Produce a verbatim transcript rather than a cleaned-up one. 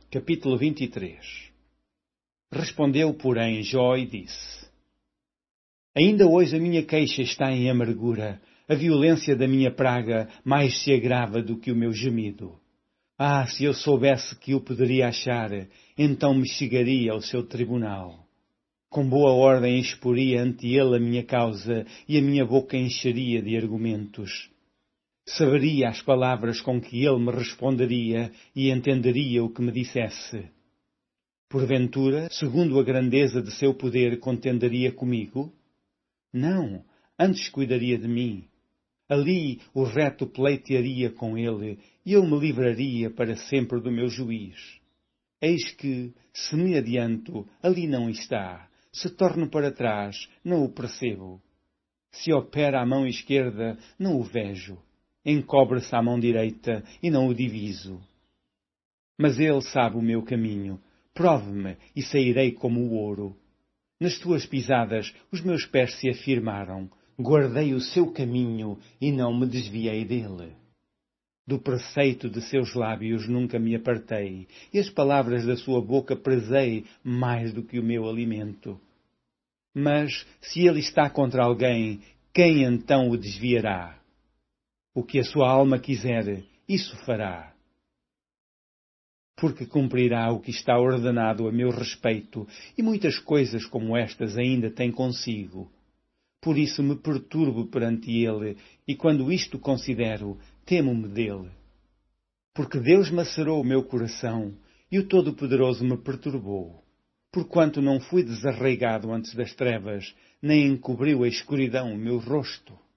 Capítulo vinte e três. Respondeu, porém, Jó e disse: Ainda hoje a minha queixa está em amargura, a violência da minha praga mais se agrava do que o meu gemido. Ah, se eu soubesse que o poderia achar, então me chegaria ao seu tribunal. Com boa ordem exporia ante ele a minha causa, e a minha boca encheria de argumentos. Saberia as palavras com que ele me responderia, e entenderia o que me dissesse. Porventura, segundo a grandeza de seu poder, contenderia comigo? Não, antes cuidaria de mim. Ali o reto pleitearia com ele, e eu me livraria para sempre do meu juiz. Eis que, se me adianto, ali não está. Se torno para trás, não o percebo. Se opera a mão esquerda, não o vejo. Encobre-se à mão direita, e não o diviso. Mas ele sabe o meu caminho. Prove-me, e sairei como o ouro. Nas tuas pisadas, os meus pés se afirmaram. Guardei o seu caminho, e não me desviei dele. Do preceito de seus lábios nunca me apartei, e as palavras da sua boca prezei mais do que o meu alimento. Mas, se ele está contra alguém, quem então o desviará? O que a sua alma quiser, isso fará. Porque cumprirá o que está ordenado a meu respeito, e muitas coisas como estas ainda tem consigo. Por isso me perturbo perante ele, e quando isto considero, temo-me dele. Porque Deus macerou o meu coração, e o Todo-Poderoso me perturbou. Porquanto não fui desarraigado antes das trevas, nem encobriu a escuridão o meu rosto.